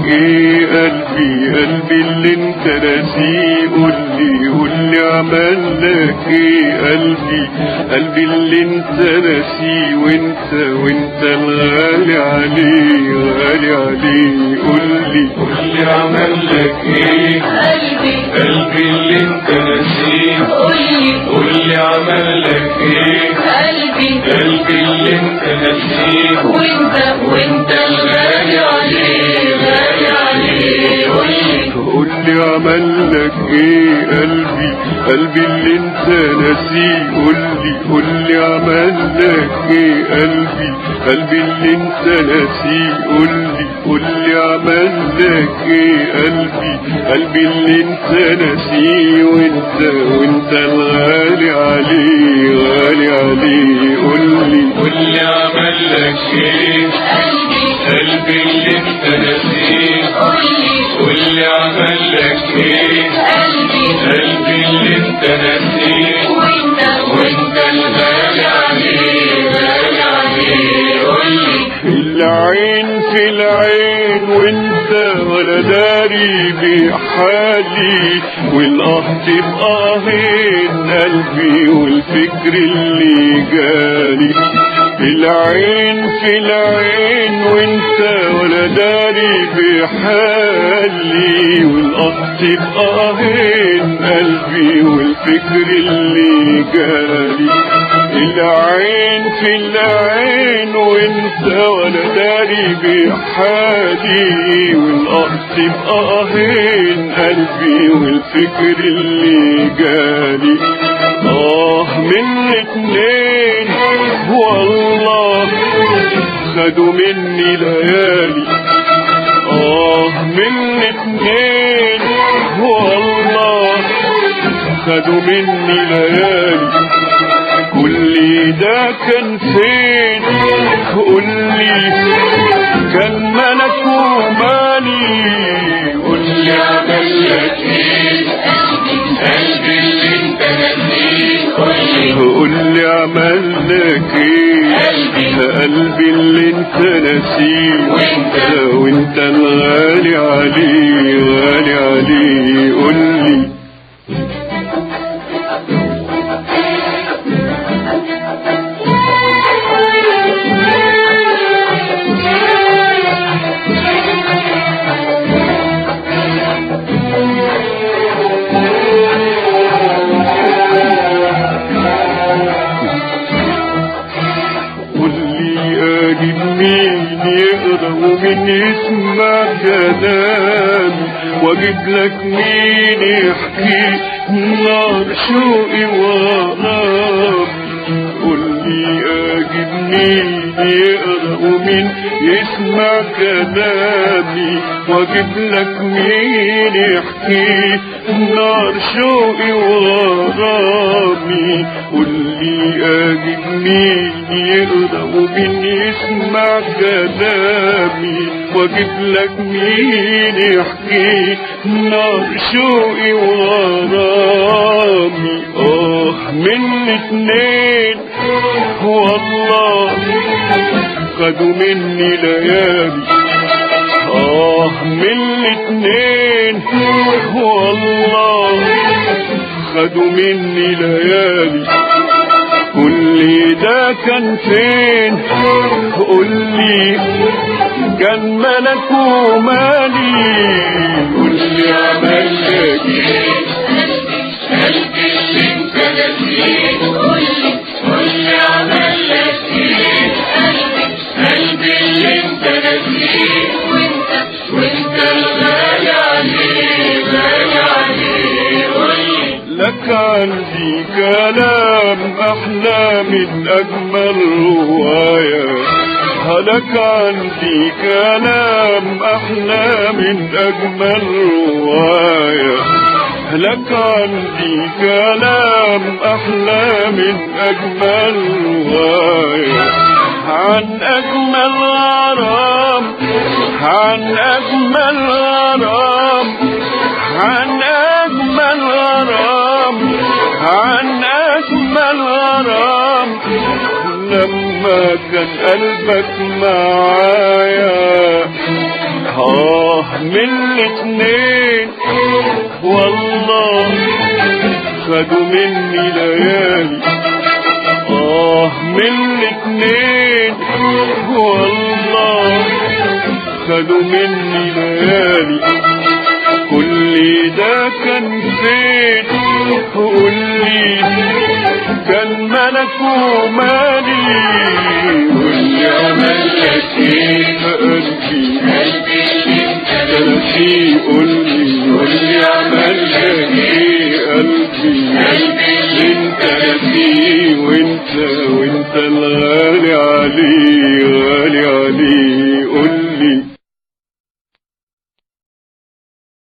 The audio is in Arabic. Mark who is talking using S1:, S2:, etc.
S1: ايه قلبي اللي انت ناسيه قولي عمل لك ايه قلبي اللي انت ناسيه وانت الغالي عليه قولي عمل لك ايه قلبي اللي انت ناسيه قولي عمل لك ايه قلبي اللي انت ناسيه
S2: وانت الغالي عليه
S1: قولي عمل لك ايه قلبي اللي انت ناسيه قولي عمل لك ايه قلبي اللي انت ناسيه قولي عمل لك ايه قلبي اللي انت ناسيه وانت الغالي عليه
S2: قولي عمل لك ايه قلبي اللي انت ناسيه قولي عمل لك ايه قلبي اللي انت ناسيه وانت الغالي عليه قولي
S1: العين في العين وانت ولا داري بحالي والقهط بقاهين قلبي والفكر اللي جالي العين في العين وانت ولا داري بحالي والقهط بقاهين قلبي والفكر اللي جالي العين في العين وانت ولا داري بحالي والقهط بقاهين قلبي والفكر اللي جالي من اتنين والله خدوا مني ليالي من اتنين والله خدوا مني ليالي كل ده كان فين قولي كان ملك ومالي قولي
S2: عمل لك ايه قلبي اللي انت ناسيه
S1: قولي عمل لك ايه قلبي اللي انت ناسيه وانت الغالي عليه قولي مين يقرأ ومين يسمع كلامي واجيب لك مين يحكي نار شوقي وغرامي قولي اجيب مين يقرأ ومين يسمع كلامي واجيب لك مين يحكي نار شوقي وغرامي قولي اجيب مين يقرأ ومين يسمع كلامي واجيب لك مين يحكي نار شوقي وغرامي من اتنين والله خدوا مني ليالي من اتنين والله خدوا مني ليالي كل ده كان فين قولي كان ملك ومالي قولي عمل لك
S2: قلبي اللي انت ناسيه قولي عمل لك ايه قلبي اللي انت ناسيه وانت الغالي عليه قولي
S1: لك عندي كلام أحلى من أجمل رواية لك عندي كلام أحلى من أجمل رواية لك عندي كلام أحلى من أجمل رواية عن أجمل غرام عن أجمل غرام عن أجمل غرام عن أجمل غرام لما كان قلبك معايا من الاتنين والله خدوا مني ليالي، من الاتنين والله خدوا مني ليالي. كل ده كان فين؟ قولي كان ملك ومالي، واللي عمل لك ايه قلبي اللي انت فيه؟ قولي واللي عمل لك ايه قلبي اللي انت فيه؟ وانت الغالي عليه غالي عليه.